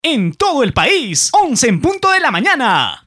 En todo el país, 11 en punto de la mañana.